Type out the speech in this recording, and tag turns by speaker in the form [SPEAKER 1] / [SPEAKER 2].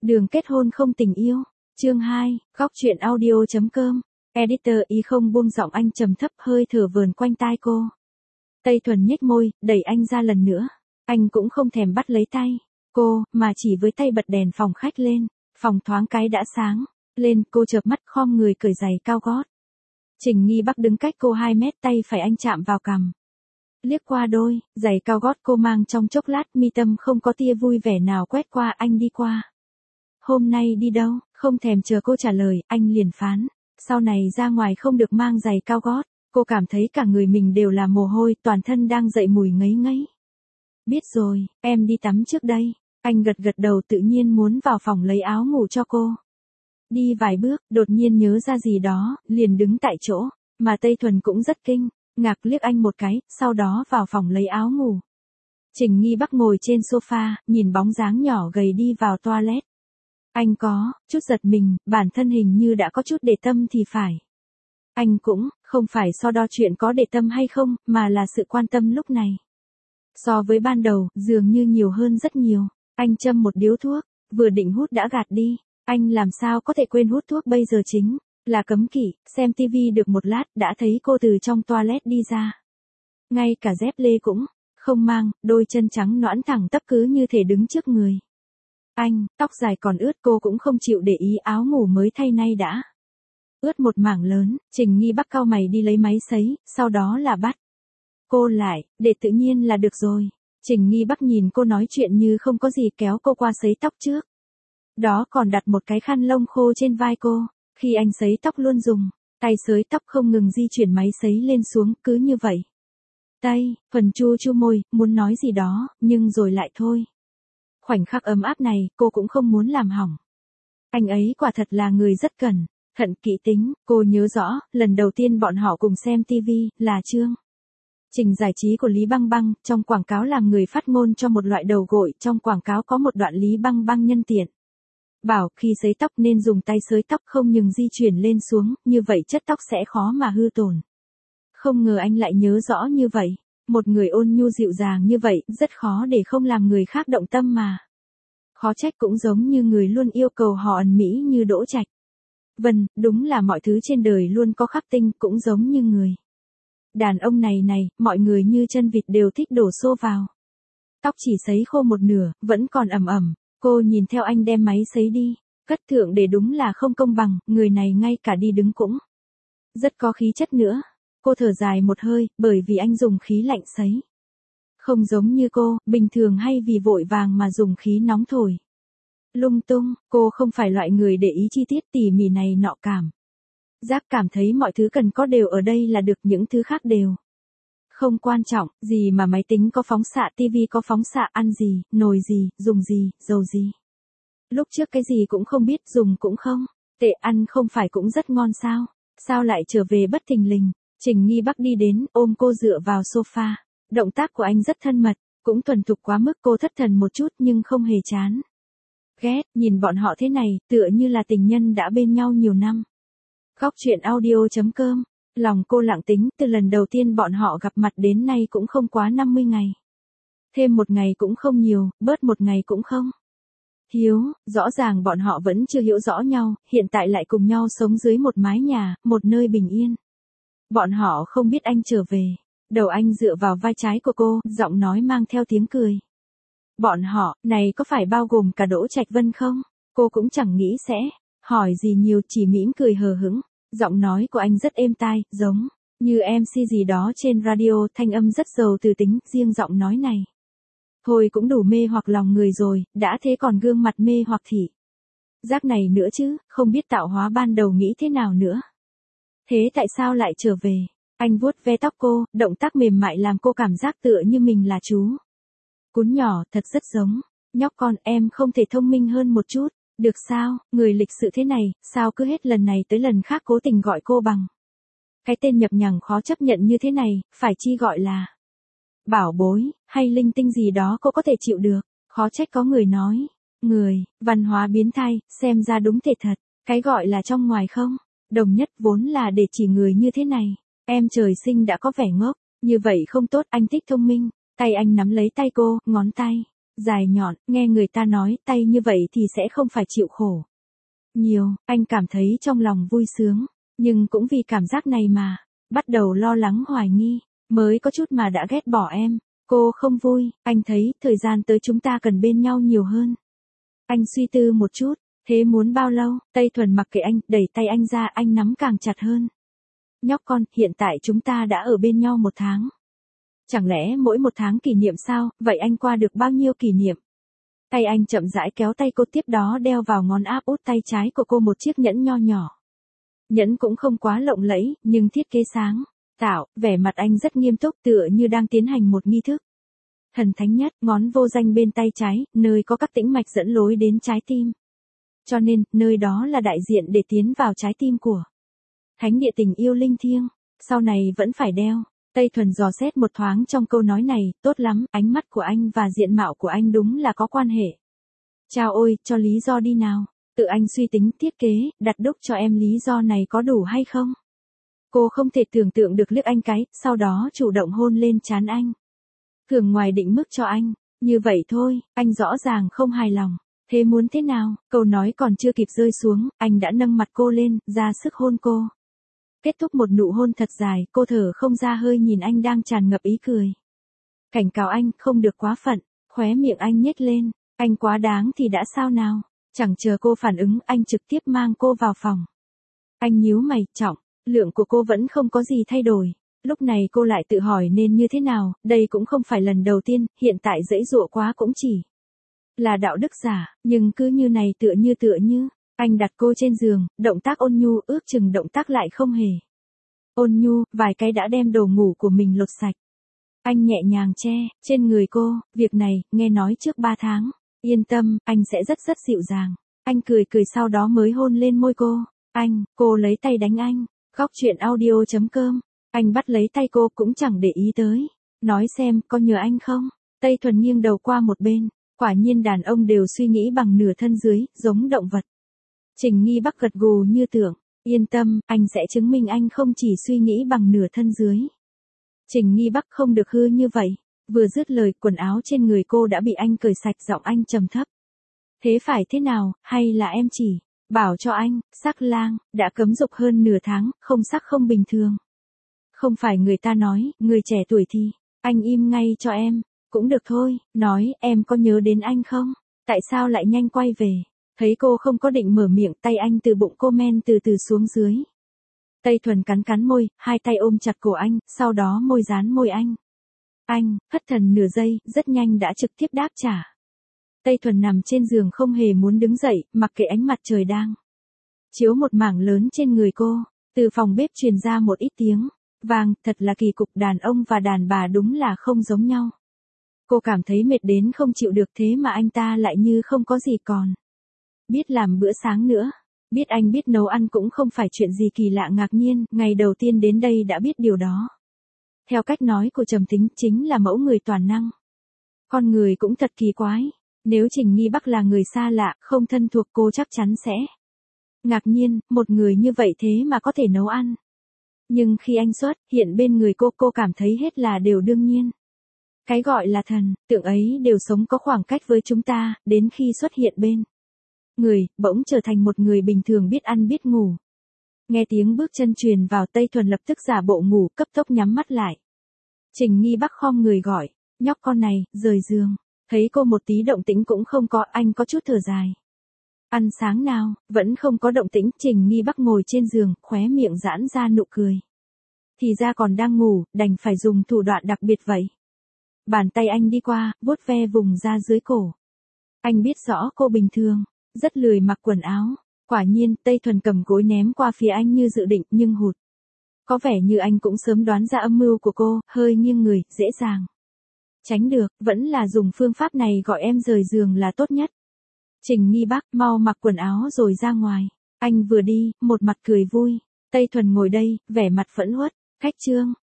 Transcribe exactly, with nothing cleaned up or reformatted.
[SPEAKER 1] Đường kết hôn không tình yêu. Chương hai, góc truyện audio chấm com. Editor ý không buông giọng anh trầm thấp hơi thở vờn quanh tai cô. Tây Thuần nhếch môi, đẩy anh ra lần nữa. Anh cũng không thèm bắt lấy tay cô, mà chỉ với tay bật đèn phòng khách lên. Phòng thoáng cái đã sáng. Lên, cô chợp mắt khom người cởi giày cao gót. Trình Nghi Bắc đứng cách cô hai mét, tay phải anh chạm vào cằm. Liếc qua đôi giày cao gót cô mang trong chốc lát, mi tâm không có tia vui vẻ nào quét qua. Anh đi qua. Hôm nay đi đâu? Không thèm chờ cô trả lời, anh liền phán. Sau này ra ngoài không được mang giày cao gót. Cô cảm thấy cả người mình đều là mồ hôi, toàn thân đang dậy mùi ngấy ngấy. Biết rồi, em đi tắm trước đây. Anh gật gật đầu, tự nhiên muốn vào phòng lấy áo ngủ cho cô. Đi vài bước, đột nhiên nhớ ra gì đó, liền đứng tại chỗ. Mà Tây Thuần cũng rất kinh ngạc, liếc anh một cái, sau đó vào phòng lấy áo ngủ. Trình Nghi Bắc ngồi trên sofa, nhìn bóng dáng nhỏ gầy đi vào toilet. Anh có chút giật mình, bản thân hình như đã có chút để tâm thì phải. Anh cũng không phải so đo chuyện có để tâm hay không, mà là sự quan tâm lúc này. So với ban đầu, dường như nhiều hơn rất nhiều. Anh châm một điếu thuốc, vừa định hút đã gạt đi. Anh làm sao có thể quên hút thuốc bây giờ chính là cấm kỵ. Xem tivi được một lát, đã thấy cô từ trong toilet đi ra. Ngay cả dép lê cũng không mang, đôi chân trắng nõn thẳng tắp cứ như thể đứng trước người. Anh, tóc dài còn ướt, cô cũng không chịu để ý, áo ngủ mới thay nay đã ướt một mảng lớn. Trình Nghi Bắc cau mày đi lấy máy sấy, sau đó là bắt cô lại, để tự nhiên là được rồi. Trình Nghi Bắc nhìn cô nói chuyện như không có gì, kéo cô qua sấy tóc trước. Đó còn đặt một cái khăn lông khô trên vai cô. Khi anh sấy tóc luôn dùng tay sới tóc, không ngừng di chuyển máy sấy lên xuống, cứ như vậy. Tay, phần chu chu môi, muốn nói gì đó, nhưng rồi lại thôi. Khoảnh khắc ấm áp này, cô cũng không muốn làm hỏng. Anh ấy quả thật là người rất cẩn thận kỹ tính. Cô nhớ rõ, lần đầu tiên bọn họ cùng xem tivi, là chương trình giải trí của Lý Băng Băng. Trong quảng cáo làm người phát ngôn cho một loại đầu gội. Trong quảng cáo có một đoạn Lý Băng Băng nhân tiện bảo khi sấy tóc nên dùng tay sới tóc, không ngừng di chuyển lên xuống, như vậy chất tóc sẽ khó mà hư tổn. Không ngờ anh lại nhớ rõ như vậy. Một người ôn nhu dịu dàng như vậy, rất khó để không làm người khác động tâm mà. Khó trách cũng giống như người luôn yêu cầu họ ẩn mỹ như Đỗ Trạch. Vâng, đúng là mọi thứ trên đời luôn có khắc tinh, cũng giống như người đàn ông này này, mọi người như chân vịt đều thích đổ xô vào. Tóc chỉ sấy khô một nửa, vẫn còn ẩm ẩm. Cô nhìn theo anh đem máy sấy đi cất thượng để, đúng là không công bằng, người này ngay cả đi đứng cũng rất có khí chất nữa. Cô thở dài một hơi, bởi vì anh dùng khí lạnh sấy. Không giống như cô, bình thường hay vì vội vàng mà dùng khí nóng thổi lung tung. Cô không phải loại người để ý chi tiết tỉ mỉ này nọ, cảm giác cảm thấy mọi thứ cần có đều ở đây là được, những thứ khác đều không quan trọng. Gì mà máy tính có phóng xạ, tivi có phóng xạ, ăn gì, nồi gì, dùng gì, dầu gì. Lúc trước cái gì cũng không biết, dùng cũng không tệ, ăn không phải cũng rất ngon sao? Sao lại trở về bất thình lình? Trình Nghi Bắc đi đến, ôm cô dựa vào sofa. Động tác của anh rất thân mật, cũng thuần thục quá mức, cô thất thần một chút nhưng không hề chán ghét. Nhìn bọn họ thế này, tựa như là tình nhân đã bên nhau nhiều năm. Góc truyện audio chấm com. Lòng cô lặng tính, từ lần đầu tiên bọn họ gặp mặt đến nay cũng không quá năm mươi ngày. Thêm một ngày cũng không nhiều, bớt một ngày cũng không hiếu. Rõ ràng bọn họ vẫn chưa hiểu rõ nhau, hiện tại lại cùng nhau sống dưới một mái nhà, một nơi bình yên. Bọn họ không biết anh trở về. Đầu anh dựa vào vai trái của cô, giọng nói mang theo tiếng cười. Bọn họ, này có phải bao gồm cả Đỗ Trạch Vân không? Cô cũng chẳng nghĩ sẽ hỏi gì nhiều, chỉ mỉm cười hờ hững. Giọng nói của anh rất êm tai, giống như em xê gì đó trên radio, thanh âm rất giàu từ tính, riêng giọng nói này thôi cũng đủ mê hoặc lòng người rồi, đã thế còn gương mặt mê hoặc thị giác này nữa chứ, không biết tạo hóa ban đầu nghĩ thế nào nữa. Thế tại sao lại trở về? Anh vuốt ve tóc cô, động tác mềm mại làm cô cảm giác tựa như mình là chú cún nhỏ, thật rất giống nhóc con. Em không thể thông minh hơn một chút được sao? Người lịch sự thế này, sao cứ hết lần này tới lần khác cố tình gọi cô bằng cái tên nhập nhằng khó chấp nhận như thế này, phải chi gọi là bảo bối, hay linh tinh gì đó cô có thể chịu được. Khó trách có người nói, người, văn hóa biến thái, xem ra đúng thể thật. Cái gọi là trong ngoài không đồng nhất vốn là để chỉ người như thế này. Em trời sinh đã có vẻ ngốc, như vậy không tốt, anh thích thông minh. Tay anh nắm lấy tay cô, ngón tay dài nhọn, nghe người ta nói tay như vậy thì sẽ không phải chịu khổ nhiều, anh cảm thấy trong lòng vui sướng, nhưng cũng vì cảm giác này mà, bắt đầu lo lắng hoài nghi, mới có chút mà đã ghét bỏ em, cô không vui, anh thấy thời gian tới chúng ta cần bên nhau nhiều hơn. Anh suy tư một chút, thế muốn bao lâu, Tây Thuần mặc kệ anh, đẩy tay anh ra, anh nắm càng chặt hơn. Nhóc con, hiện tại chúng ta đã ở bên nhau một tháng. Chẳng lẽ mỗi một tháng kỷ niệm sao, vậy anh qua được bao nhiêu kỷ niệm? Tay anh chậm rãi kéo tay cô, tiếp đó đeo vào ngón áp út tay trái của cô một chiếc nhẫn nho nhỏ. Nhẫn cũng không quá lộng lẫy, nhưng thiết kế sáng tạo, vẻ mặt anh rất nghiêm túc, tựa như đang tiến hành một nghi thức thần thánh nhất, ngón vô danh bên tay trái, nơi có các tĩnh mạch dẫn lối đến trái tim. Cho nên, nơi đó là đại diện để tiến vào trái tim của thánh địa tình yêu linh thiêng, sau này vẫn phải đeo. Tây Thuần dò xét một thoáng trong câu nói này, tốt lắm, ánh mắt của anh và diện mạo của anh đúng là có quan hệ. Chao ôi, cho lý do đi nào. Tự anh suy tính thiết kế, đặt đúc cho em lý do này có đủ hay không? Cô không thể tưởng tượng được liếc anh cái, sau đó chủ động hôn lên trán anh. Thường ngoài định mức cho anh, như vậy thôi, anh rõ ràng không hài lòng. Thế muốn thế nào? Câu nói còn chưa kịp rơi xuống, anh đã nâng mặt cô lên, ra sức hôn cô. Kết thúc một nụ hôn thật dài, cô thở không ra hơi nhìn anh đang tràn ngập ý cười. Cảnh cáo anh, không được quá phận, khóe miệng anh nhếch lên, anh quá đáng thì đã sao nào? Chẳng chờ cô phản ứng, anh trực tiếp mang cô vào phòng. Anh nhíu mày, trọng, lượng của cô vẫn không có gì thay đổi. Lúc này cô lại tự hỏi nên như thế nào, đây cũng không phải lần đầu tiên, hiện tại dãy dụa quá cũng chỉ là đạo đức giả, nhưng cứ như này tựa như tựa như, anh đặt cô trên giường, động tác ôn nhu, ước chừng động tác lại không hề ôn nhu, vài cái đã đem đồ ngủ của mình lột sạch. Anh nhẹ nhàng che trên người cô, việc này, nghe nói trước ba tháng, yên tâm, anh sẽ rất rất dịu dàng. Anh cười cười sau đó mới hôn lên môi cô. Anh, cô lấy tay đánh anh. Góc chuyện audio chấm com. Anh bắt lấy tay cô cũng chẳng để ý tới. Nói xem, có nhờ anh không? Tây Thuần nghiêng đầu qua một bên. Quả nhiên đàn ông đều suy nghĩ bằng nửa thân dưới, giống động vật. Trình Nghi Bắc gật gù như tưởng. Yên tâm, anh sẽ chứng minh anh không chỉ suy nghĩ bằng nửa thân dưới. Trình Nghi Bắc không được hư như vậy. Vừa dứt lời, quần áo trên người cô đã bị anh cởi sạch, giọng anh trầm thấp. Thế phải thế nào, hay là em chỉ bảo cho anh, sắc lang, đã cấm dục hơn nửa tháng, không sắc không bình thường. Không phải người ta nói, người trẻ tuổi thì, anh im ngay cho em, cũng được thôi, nói, em có nhớ đến anh không? Tại sao lại nhanh quay về? Thấy cô không có định mở miệng, tay anh từ bụng cô men từ từ xuống dưới. Tây Thuần cắn cắn môi, hai tay ôm chặt cổ anh, sau đó môi dán môi anh. Anh, thất thần nửa giây, rất nhanh đã trực tiếp đáp trả. Tây Thuần nằm trên giường không hề muốn đứng dậy, mặc kệ ánh mặt trời đang chiếu một mảng lớn trên người cô. Từ phòng bếp truyền ra một ít tiếng vang, thật là kỳ cục, đàn ông và đàn bà đúng là không giống nhau. Cô cảm thấy mệt đến không chịu được, thế mà anh ta lại như không có gì còn biết làm bữa sáng nữa. Biết anh biết nấu ăn cũng không phải chuyện gì kỳ lạ, ngạc nhiên, ngày đầu tiên đến đây đã biết điều đó. Theo cách nói của Trầm Tính, chính là mẫu người toàn năng. Con người cũng thật kỳ quái. Nếu Trình Nghi Bắc là người xa lạ, không thân thuộc, cô chắc chắn sẽ ngạc nhiên, một người như vậy thế mà có thể nấu ăn. Nhưng khi anh xuất hiện bên người cô, cô cảm thấy hết là đều đương nhiên. Cái gọi là thần, tượng ấy đều sống có khoảng cách với chúng ta, đến khi xuất hiện bên người, bỗng trở thành một người bình thường biết ăn biết ngủ. Nghe tiếng bước chân truyền vào, Tây Thuần lập tức giả bộ ngủ, cấp tốc nhắm mắt lại. Trình Nghi Bắc khom người gọi, nhóc con này, rời giường. Thấy cô một tí động tĩnh cũng không có, anh có chút thở dài. Ăn sáng nào, vẫn không có động tĩnh. Trình Nghi Bắc ngồi trên giường, khóe miệng giãn ra nụ cười. Thì ra còn đang ngủ, đành phải dùng thủ đoạn đặc biệt vậy. Bàn tay anh đi qua, vuốt ve vùng da dưới cổ. Anh biết rõ cô bình thường, rất lười mặc quần áo. Quả nhiên, Tây Thuần cầm gối ném qua phía anh như dự định, nhưng hụt. Có vẻ như anh cũng sớm đoán ra âm mưu của cô, hơi nghiêng người, dễ dàng tránh được, vẫn là dùng phương pháp này gọi em rời giường là tốt nhất. Trình Nghi Bắc, mau mặc quần áo rồi ra ngoài. Anh vừa đi, một mặt cười vui. Tây Thuần ngồi đây, vẻ mặt phẫn uất. Khách trương,